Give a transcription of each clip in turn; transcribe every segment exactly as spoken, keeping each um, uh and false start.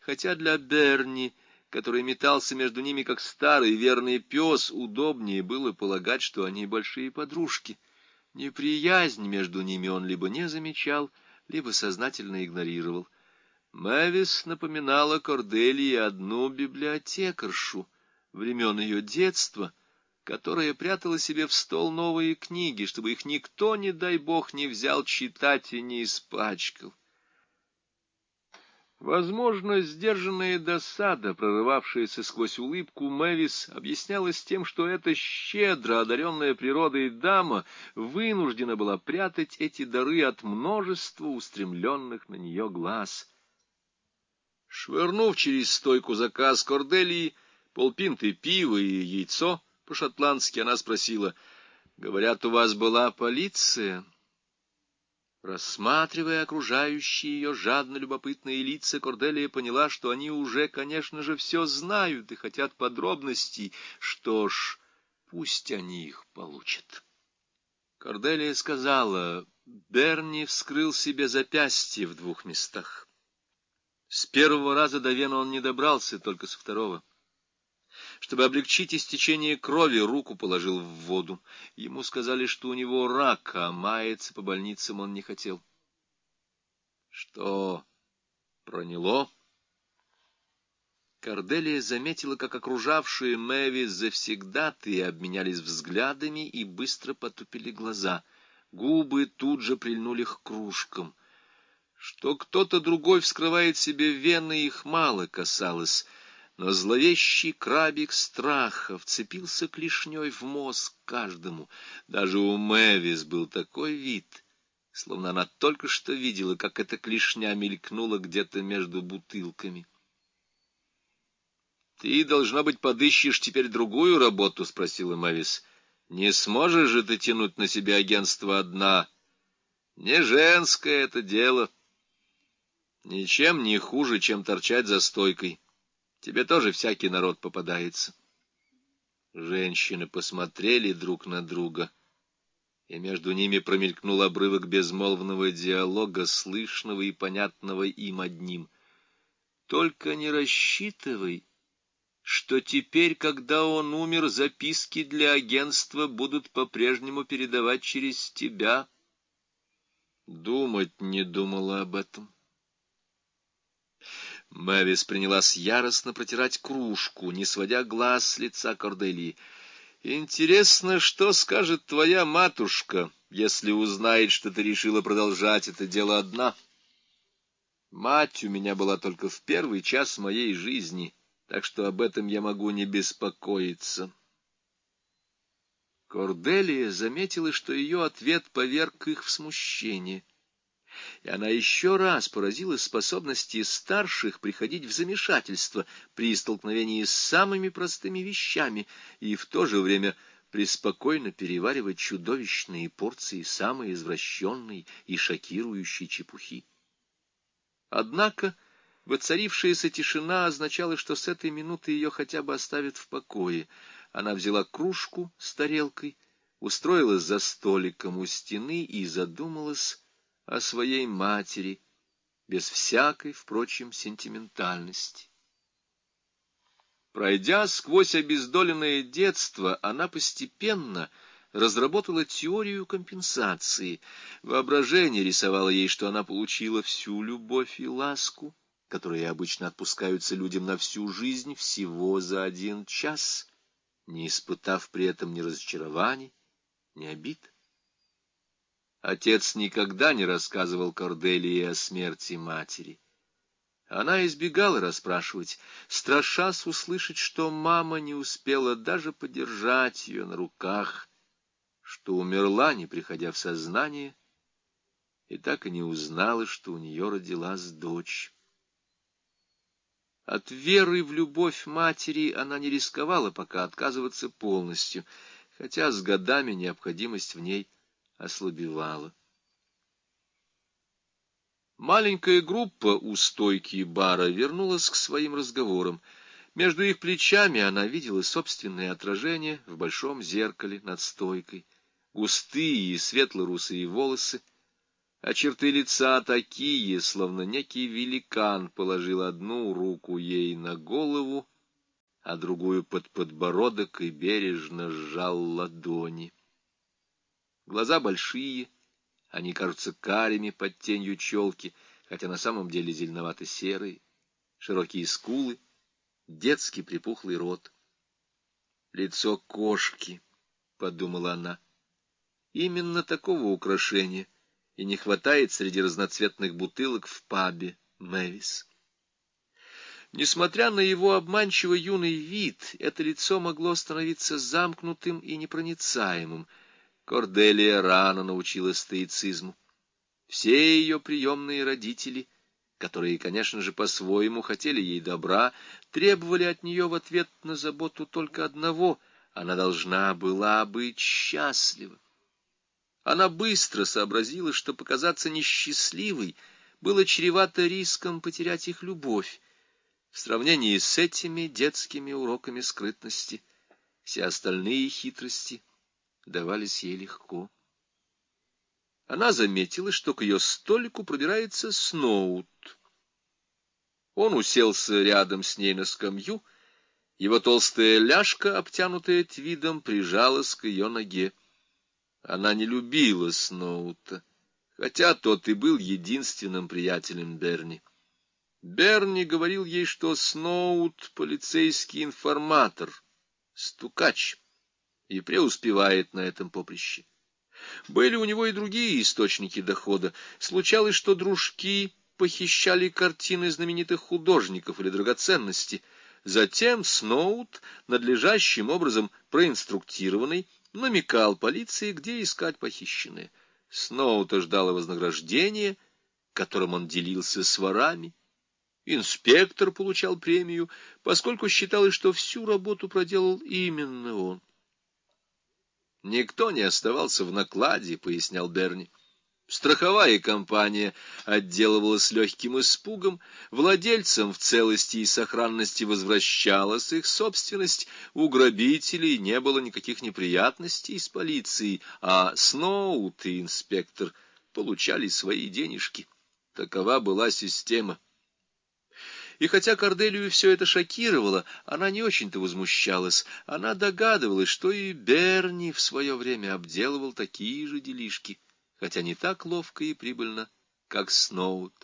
хотя для Берни, который метался между ними как старый верный пес, удобнее было полагать, что они большие подружки. Неприязнь между ними он либо не замечал, либо сознательно игнорировал. Мэвис напоминала Корделии одну библиотекаршу времен ее детства, которая прятала себе в стол новые книги, чтобы их никто, не дай бог, не взял читать и не испачкал. Возможно, сдержанная досада, прорывавшаяся сквозь улыбку Мэвис, объяснялась тем, что эта щедро одаренная природой дама вынуждена была прятать эти дары от множества устремленных на нее глаз. Швырнув через стойку заказ Корделии, полпинты пива и яйцо по-шотландски, она спросила: «Говорят, у вас была полиция?» Рассматривая окружающие ее жадно любопытные лица, Корделия поняла, что они уже, конечно же, все знают и хотят подробностей. Что ж, пусть они их получат. Корделия сказала: Берни вскрыл себе запястье в двух местах. С первого раза до вены он не добрался, только со второго. Чтобы облегчить истечение крови, руку положил в воду. Ему сказали, что у него рак, а маяться по больницам он не хотел. Что проняло? Корделия заметила, как окружавшие Мэвис завсегдатые обменялись взглядами и быстро потупили глаза. Губы тут же прильнули к кружкам. Что кто-то другой вскрывает себе вены, их мало касалось, но зловещий крабик страха вцепился клешней в мозг каждому. Даже у Мэвис был такой вид, словно она только что видела, как эта клешня мелькнула где-то между бутылками. — Ты, должно быть, подыщешь теперь другую работу? — спросила Мэвис. — Не сможешь же ты тянуть на себя агентство одна? Не женское это дело. Ничем не хуже, чем торчать за стойкой. Тебе тоже всякий народ попадается. Женщины посмотрели друг на друга, и между ними промелькнул обрывок безмолвного диалога, слышного и понятного им одним. Только не рассчитывай, что теперь, когда он умер, записки для агентства будут по-прежнему передавать через тебя. Думать не думала об этом. Мэвис принялась яростно протирать кружку, не сводя глаз с лица Корделии. «Интересно, что скажет твоя матушка, если узнает, что ты решила продолжать это дело одна? Мать у меня была только в первый час моей жизни, так что об этом я могу не беспокоиться». Корделия заметила, что ее ответ поверг их в смущение. И она еще раз поразилась способности старших приходить в замешательство при столкновении с самыми простыми вещами и в то же время преспокойно переваривать чудовищные порции самой извращенной и шокирующей чепухи. Однако воцарившаяся тишина означала, что с этой минуты ее хотя бы оставят в покое. Она взяла кружку с тарелкой, устроилась за столиком у стены и задумалась о своей матери, без всякой, впрочем, сентиментальности. Пройдя сквозь обездоленное детство, она постепенно разработала теорию компенсации. Воображение рисовало ей, что она получила всю любовь и ласку, которые обычно отпускаются людям на всю жизнь, всего за один час, не испытав при этом ни разочарований, ни обид. Отец никогда не рассказывал Корделии о смерти матери. Она избегала расспрашивать, страшась услышать, что мама не успела даже подержать ее на руках, что умерла, не приходя в сознание, и так и не узнала, что у нее родилась дочь. От веры в любовь матери она не рисковала пока отказываться полностью, хотя с годами необходимость в ней ослабевала. Маленькая группа у стойки бара вернулась к своим разговорам. Между их плечами она видела собственное отражение в большом зеркале над стойкой. Густые и светло-русые волосы, а черты лица такие, словно некий великан положил одну руку ей на голову, а другую под подбородок и бережно сжал ладони. Глаза большие, они кажутся карими под тенью челки, хотя на самом деле зеленовато-серые, широкие скулы, детский припухлый рот. «Лицо кошки», — подумала она. Именно такого украшения и не хватает среди разноцветных бутылок в пабе «Мэвис». Несмотря на его обманчиво юный вид, это лицо могло становиться замкнутым и непроницаемым. Корделия рано научилась стоицизму. Все ее приемные родители, которые, конечно же, по-своему хотели ей добра, требовали от нее в ответ на заботу только одного — она должна была быть счастлива. Она быстро сообразила, что показаться несчастливой было чревато риском потерять их любовь. В сравнении с этими детскими уроками скрытности все остальные хитрости давались ей легко. Она заметила, что к ее столику пробирается Сноут. Он уселся рядом с ней на скамью, его толстая ляжка, обтянутая твидом, прижалась к ее ноге. Она не любила Сноута, хотя тот и был единственным приятелем Берни. Берни говорил ей, что Сноут — полицейский информатор, стукач, и преуспевает на этом поприще. Были у него и другие источники дохода. Случалось, что дружки похищали картины знаменитых художников или драгоценности. Затем Сноут, надлежащим образом проинструктированный, намекал полиции, где искать похищенное. Сноута ждало вознаграждение, которым он делился с ворами. Инспектор получал премию, поскольку считалось, что всю работу проделал именно он. «Никто не оставался в накладе», — пояснял Берни. Страховая компания отделывалась легким испугом, владельцам в целости и сохранности возвращалась их собственность, у грабителей не было никаких неприятностей с полицией, а Сноут и инспектор получали свои денежки. Такова была система. И хотя Корделию все это шокировало, она не очень-то возмущалась. Она догадывалась, что и Берни в свое время обделывал такие же делишки, хотя не так ловко и прибыльно, как Сноут.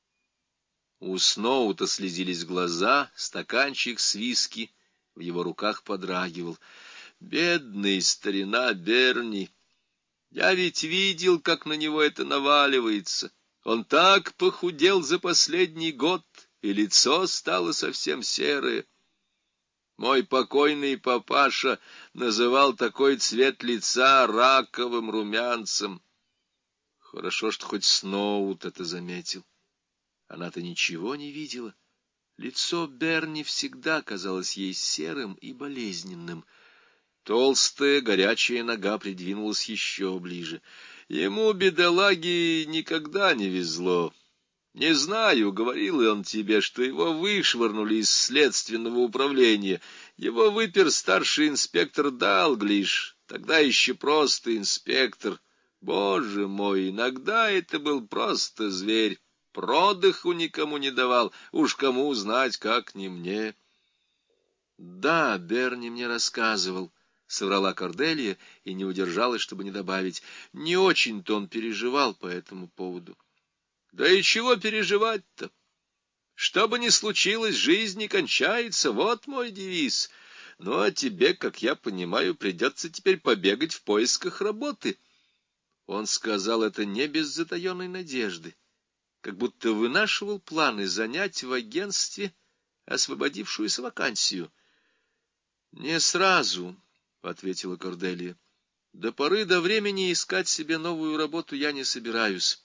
У Сноута слезились глаза, стаканчик с виски в его руках подрагивал. Бедный старина Берни! Я ведь видел, как на него это наваливается. Он так похудел за последний год, и лицо стало совсем серое. Мой покойный папаша называл такой цвет лица раковым румянцем. Хорошо, что хоть Сноут это заметил. Она-то ничего не видела. Лицо Берни всегда казалось ей серым и болезненным. Толстая горячая нога придвинулась еще ближе. Ему, бедолаге, никогда не везло. Не знаю, говорил ли он тебе, что его вышвырнули из следственного управления. Его выпер старший инспектор Далглиш, тогда еще просто инспектор. Боже мой, иногда это был просто зверь. Продыху никому не давал, уж кому знать, как не мне. Да, Берни мне рассказывал, — соврала Корделия и не удержалась, чтобы не добавить. Не очень-то он переживал по этому поводу. Да и чего переживать-то? Что бы ни случилось, жизнь не кончается, вот мой девиз. Ну, а тебе, как я понимаю, придется теперь побегать в поисках работы. Он сказал это не без затаенной надежды, как будто вынашивал планы занять в агентстве освободившуюся вакансию. — Не сразу, — ответила Корделия. — До поры до времени искать себе новую работу я не собираюсь.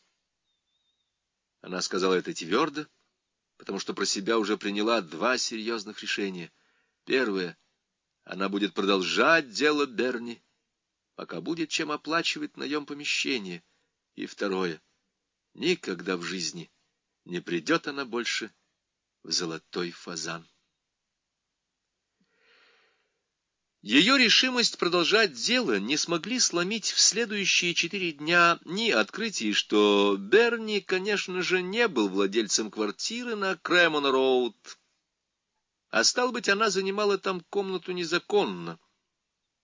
Она сказала это твердо, потому что про себя уже приняла два серьезных решения. Первое — она будет продолжать дело Берни, пока будет чем оплачивать наем помещения. И второе — никогда в жизни не придет она больше в Золотой Фазан. Ее решимость продолжать дело не смогли сломить в следующие четыре дня ни открытие, что Берни, конечно же, не был владельцем квартиры на Кремон-роуд, а стало быть, она занимала там комнату незаконно,